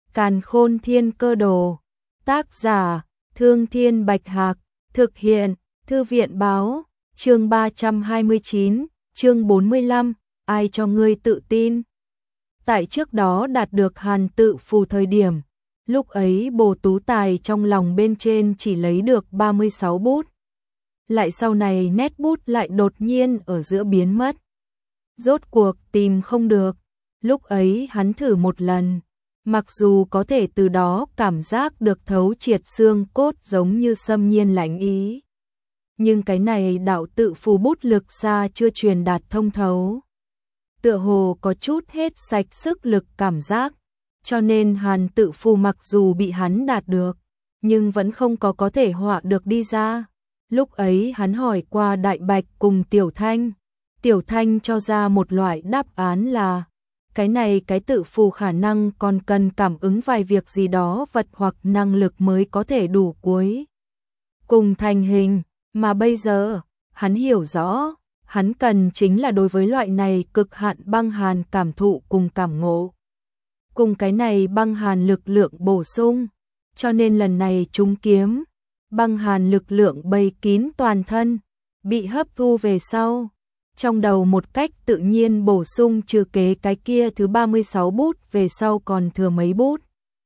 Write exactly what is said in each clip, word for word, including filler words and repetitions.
Càn Khôn Thiên Cơ Đồ. Tác giả: Thương Thiên Bạch Hạc. Thực hiện: Thư viện báo. Chương ba trăm hai mươi chín, chương bốn mươi lăm, ai cho ngươi tự tin? Tại trước đó đạt được Hàn Tự Phù thời điểm, lúc ấy Bồ Tú Tài trong lòng bên trên chỉ lấy được ba mươi sáu bút. Lại sau này nét bút lại đột nhiên ở giữa biến mất. Rốt cuộc tìm không được, lúc ấy hắn thử một lần, mặc dù có thể từ đó cảm giác được thấu triệt xương cốt giống như xâm nhiên lãnh ý. Nhưng cái này đạo tự phù bút lực xa chưa truyền đạt thông thấu. Tựa hồ có chút hết sạch sức lực cảm giác, cho nên Hàn Tự Phù mặc dù bị hắn đạt được, nhưng vẫn không có có thể họa được đi ra. Lúc ấy hắn hỏi qua Đại Bạch cùng Tiểu Thanh, Tiểu Thanh cho ra một loại đáp án là cái này cái tự phù khả năng còn cần cảm ứng vài việc gì đó vật hoặc năng lực mới có thể đủ cuối cùng thành hình, mà bây giờ hắn hiểu rõ, hắn cần chính là đối với loại này cực hạn băng hàn cảm thụ cùng cảm ngộ, cùng cái này băng hàn lực lượng bổ sung, cho nên lần này trúng kiếm, băng hàn lực lượng bầy kín toàn thân, bị hấp thu về sau. Trong đầu một cách tự nhiên bổ sung trừ kế cái kia thứ ba mươi sáu bút về sau còn thừa mấy bút.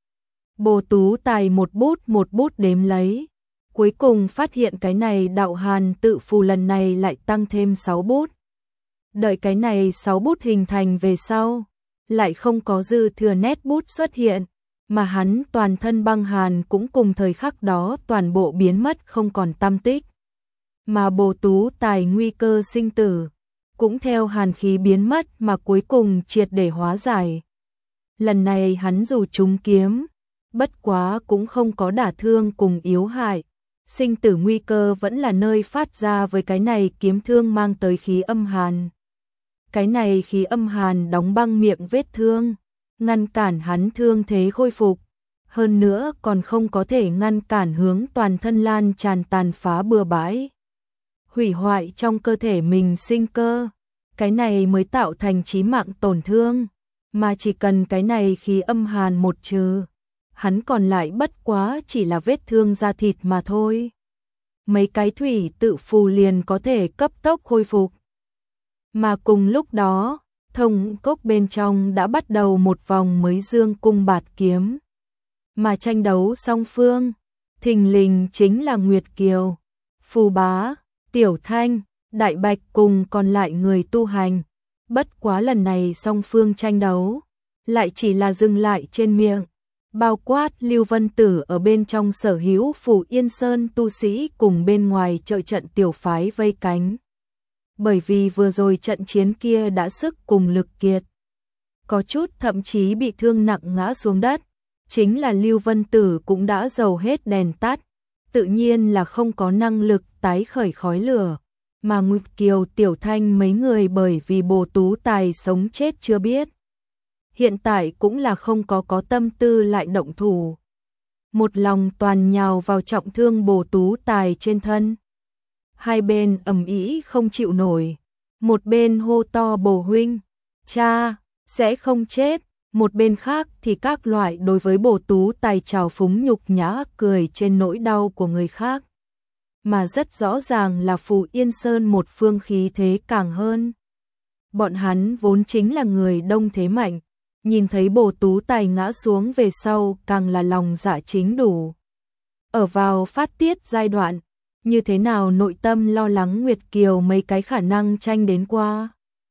Bồ Tú Tài một bút một bút đếm lấy, cuối cùng phát hiện cái này đạo Hàn Tự Phù lần này lại tăng thêm sáu bút. Đợi cái này sáu bút hình thành về sau, lại không có dư thừa nét bút xuất hiện, mà hắn toàn thân băng hàn cũng cùng thời khắc đó toàn bộ biến mất không còn tăm tích. Mà Bồ Tú Tài nguy cơ sinh tử cũng theo hàn khí biến mất mà cuối cùng triệt để hóa giải. Lần này hắn dù trúng kiếm, bất quá cũng không có đả thương cùng yếu hại. Sinh tử nguy cơ vẫn là nơi phát ra với cái này kiếm thương mang tới khí âm hàn. Cái này khí âm hàn đóng băng miệng vết thương, ngăn cản hắn thương thế khôi phục. Hơn nữa còn không có thể ngăn cản hướng toàn thân lan tràn tàn phá bừa bãi, hủy hoại trong cơ thể mình sinh cơ, cái này mới tạo thành chí mạng tổn thương, mà chỉ cần cái này khí âm hàn một trừ, hắn còn lại bất quá chỉ là vết thương da thịt mà thôi. Mấy cái thủy tự phù liền có thể cấp tốc khôi phục. Mà cùng lúc đó, thông cốc bên trong đã bắt đầu một vòng mới dương cung bạt kiếm. Mà tranh đấu song phương, thình lình chính là Nguyệt Kiều, Phù Bá, Tiểu Thanh, Đại Bạch cùng còn lại người tu hành. Bất quá lần này song phương tranh đấu, lại chỉ là dừng lại trên miệng, bao quát Lưu Vân Tử ở bên trong sở hữu Phủ Yên Sơn tu sĩ cùng bên ngoài trợ trận tiểu phái vây cánh. Bởi vì vừa rồi trận chiến kia đã sức cùng lực kiệt, có chút thậm chí bị thương nặng ngã xuống đất, chính là Lưu Vân Tử cũng đã dầu hết đèn tắt, tự nhiên là không có năng lực tái khởi khói lửa, mà Nguyệt Kiều Tiểu Thanh mấy người bởi vì Bồ Tú Tài sống chết chưa biết, hiện tại cũng là không có có tâm tư lại động thủ, một lòng toàn nhào vào trọng thương Bồ Tú Tài trên thân. Hai bên ầm ĩ không chịu nổi, một bên hô to Bồ huynh, cha, sẽ không chết, một bên khác thì các loại đối với Bồ Tú Tài trào phúng nhục nhã cười trên nỗi đau của người khác. Mà rất rõ ràng là Phù Yên Sơn một phương khí thế càng hơn. Bọn hắn vốn chính là người đông thế mạnh, nhìn thấy Bồ Tú Tài ngã xuống về sau càng là lòng dạ chính đủ. Ở vào phát tiết giai đoạn, như thế nào nội tâm lo lắng Nguyệt Kiều mấy cái khả năng tranh đến qua.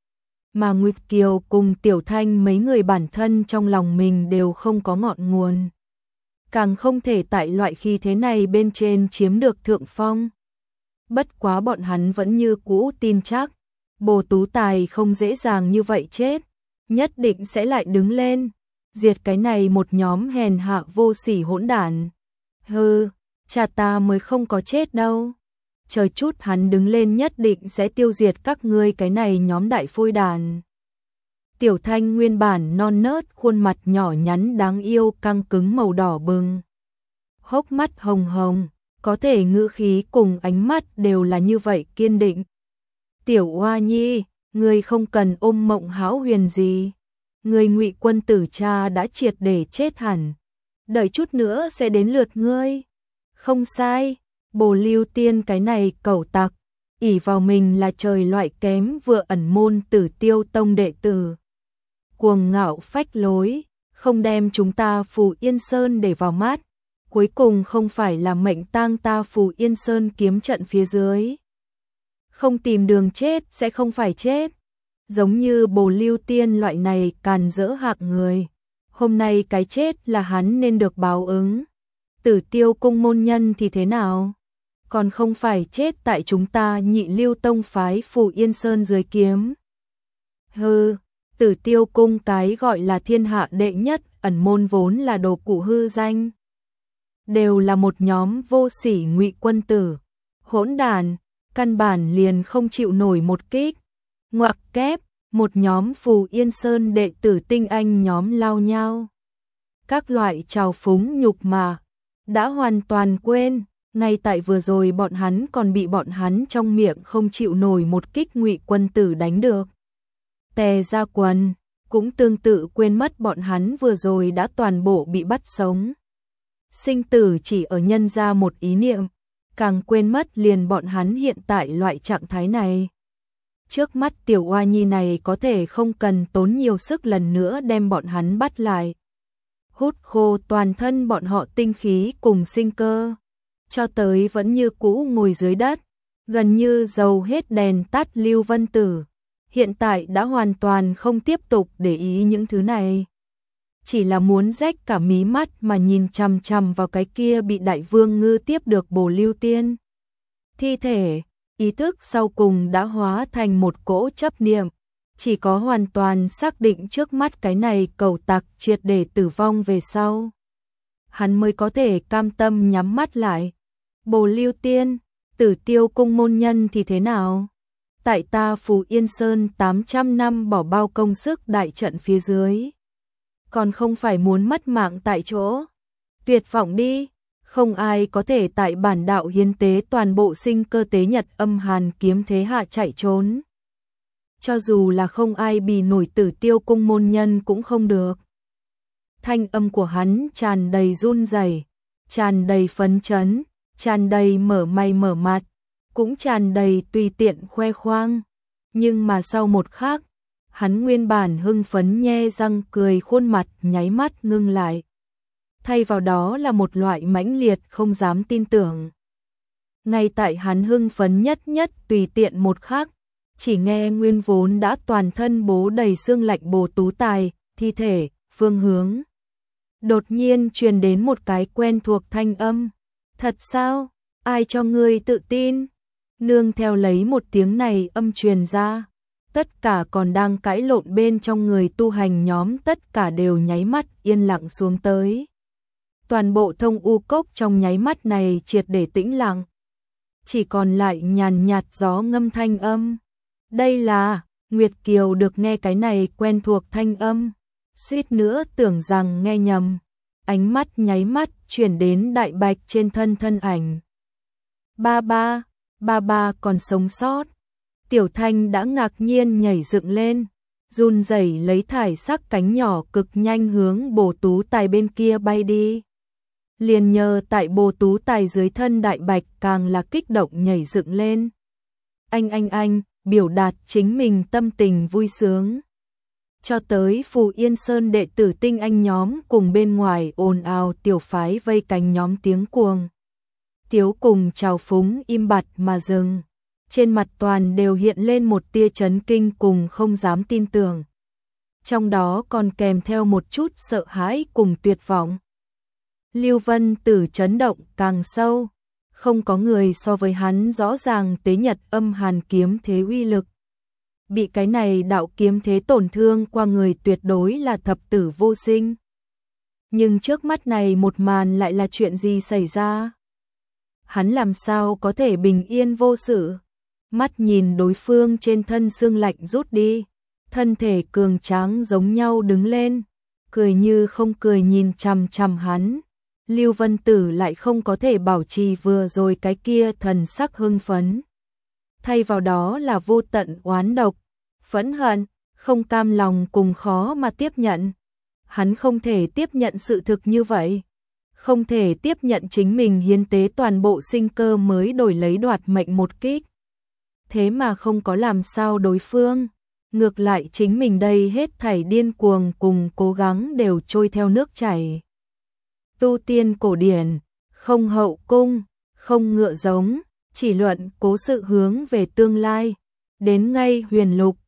Mà Nguyệt Kiều cùng Tiểu Thanh mấy người bản thân trong lòng mình đều không có ngọn nguồn, càng không thể tại loại khí thế này bên trên chiếm được thượng phong. Bất quá bọn hắn vẫn như cũ tin chắc, Bồ Tú Tài không dễ dàng như vậy chết, nhất định sẽ lại đứng lên, diệt cái này một nhóm hèn hạ vô sỉ hỗn đản. Hừ, cha ta mới không có chết đâu. Chờ chút hắn đứng lên nhất định sẽ tiêu diệt các ngươi cái này nhóm đại phôi đàn. Tiểu Thanh nguyên bản non nớt khuôn mặt nhỏ nhắn đáng yêu căng cứng màu đỏ bừng, hốc mắt hồng hồng, có thể ngữ khí cùng ánh mắt đều là như vậy kiên định. Tiểu Oa Nhi, ngươi không cần ôm mộng hão huyền gì, ngươi Ngụy Quân tử cha đã triệt để chết hẳn, đợi chút nữa sẽ đến lượt ngươi. Không sai, Bồ Lưu Tiên cái này cẩu tặc, ỷ vào mình là trời loại kém vừa ẩn môn Tử Tiêu Tông đệ tử. Cuồng ngạo phách lối, không đem chúng ta Phù Yên Sơn để vào mắt, cuối cùng không phải là mệnh tang ta Phù Yên Sơn kiếm trận phía dưới. Không tìm đường chết sẽ không phải chết. Giống như Bồ Lưu Tiên loại này càn rỡ hạng người, hôm nay cái chết là hắn nên được báo ứng. Tử Tiêu cung môn nhân thì thế nào? Còn không phải chết tại chúng ta Nhị Lưu Tông phái Phù Yên Sơn dưới kiếm. Hừ, Tử Tiêu cung cái gọi là thiên hạ đệ nhất ẩn môn vốn là đồ cụ hư danh. Đều là một nhóm vô sỉ ngụy quân tử, hỗn đàn, căn bản liền không chịu nổi một kích. Ngoặc kép, một nhóm Phù Yên Sơn đệ tử tinh anh nhóm lao nhau. Các loại trào phúng nhục mà, đã hoàn toàn quên, ngay tại vừa rồi bọn hắn còn bị bọn hắn trong miệng không chịu nổi một kích ngụy quân tử đánh được. Tè ra quần, cũng tương tự quên mất bọn hắn vừa rồi đã toàn bộ bị bắt sống. Sinh tử chỉ ở nhân ra một ý niệm, càng quên mất liền bọn hắn hiện tại loại trạng thái này. Trước mắt tiểu oa nhi này có thể không cần tốn nhiều sức lần nữa đem bọn hắn bắt lại. Hút khô toàn thân bọn họ tinh khí cùng sinh cơ, cho tới vẫn như cũ ngồi dưới đất, gần như dầu hết đèn tắt Lưu Vân Tử. Hiện tại đã hoàn toàn không tiếp tục để ý những thứ này. Chỉ là muốn rách cả mí mắt mà nhìn chằm chằm vào cái kia bị Đại Vương Ngư tiếp được Bồ Lưu Tiên. Thi thể, ý thức sau cùng đã hóa thành một cỗ chấp niệm. Chỉ có hoàn toàn xác định trước mắt cái này cẩu tặc triệt để tử vong về sau, hắn mới có thể cam tâm nhắm mắt lại. Bồ Lưu Tiên, Tử Tiêu cung môn nhân thì thế nào? Tại ta Phù Yên Sơn tám trăm năm bỏ bao công sức đại trận phía dưới, còn không phải muốn mất mạng tại chỗ. Tuyệt vọng đi, không ai có thể tại bản đạo hiến tế toàn bộ sinh cơ tế nhật âm hàn kiếm thế hạ chạy trốn. Cho dù là không ai bì nổi Tử Tiêu cung môn nhân cũng không được. Thanh âm của hắn tràn đầy run rẩy, tràn đầy phấn chấn, tràn đầy mở mày mở mặt, cũng tràn đầy tùy tiện khoe khoang. Nhưng mà sau một khắc, hắn nguyên bản hưng phấn nhe răng cười khuôn mặt nháy mắt ngưng lại. Thay vào đó là một loại mãnh liệt không dám tin tưởng. Ngay tại hắn hưng phấn nhất nhất tùy tiện một khắc, chỉ nghe nguyên vốn đã toàn thân bố đầy xương lạnh Bồ Tú Tài, thi thể, phương hướng. Đột nhiên truyền đến một cái quen thuộc thanh âm. Thật sao? Ai cho ngươi tự tin? Nương theo lấy một tiếng này âm truyền ra, tất cả còn đang cãi lộn bên trong người tu hành nhóm tất cả đều nháy mắt yên lặng xuống tới. Toàn bộ Thông U Cốc trong nháy mắt này triệt để tĩnh lặng. Chỉ còn lại nhàn nhạt gió ngâm thanh âm. Đây là, Nguyệt Kiều được nghe cái này quen thuộc thanh âm, suýt nữa tưởng rằng nghe nhầm. Ánh mắt nháy mắt chuyển đến Đại Bạch trên thân thân ảnh. Ba ba, ba ba còn sống sót. Tiểu Thanh đã ngạc nhiên nhảy dựng lên, run rẩy lấy thải sắc cánh nhỏ cực nhanh hướng Bồ Tú Tài bên kia bay đi. Liền nhờ tại Bồ Tú Tài dưới thân Đại Bạch càng là kích động nhảy dựng lên. Anh anh anh, biểu đạt chính mình tâm tình vui sướng. Cho tới Phù Yên Sơn đệ tử tinh anh nhóm cùng bên ngoài ồn ào tiểu phái vây cánh nhóm tiếng cuồng tiếu cùng trào phúng im bặt mà dừng. Trên mặt toàn đều hiện lên một tia chấn kinh cùng không dám tin tưởng. Trong đó còn kèm theo một chút sợ hãi cùng tuyệt vọng. Lưu Vân Tử chấn động càng sâu, không có người so với hắn rõ ràng tế nhật âm hàn kiếm thế uy lực. Bị cái này đạo kiếm thế tổn thương qua người tuyệt đối là thập tử vô sinh. Nhưng trước mắt này một màn lại là chuyện gì xảy ra? Hắn làm sao có thể bình yên vô sự? Mắt nhìn đối phương trên thân xương lạnh rút đi, thân thể cường tráng giống nhau đứng lên, cười như không cười nhìn chằm chằm hắn. Lưu Vân Tử lại không có thể bảo trì vừa rồi cái kia thần sắc hưng phấn. Thay vào đó là vô tận oán độc, phẫn hận, không cam lòng cùng khó mà tiếp nhận. Hắn không thể tiếp nhận sự thực như vậy, không thể tiếp nhận chính mình hiến tế toàn bộ sinh cơ mới đổi lấy đoạt mệnh một kích. Thế mà không có làm sao đối phương, ngược lại chính mình đây hết thảy điên cuồng cùng cố gắng đều trôi theo nước chảy. Tu tiên cổ điển, không hậu cung, không ngựa giống, chỉ luận cố sự hướng về tương lai, đến ngay huyền lục,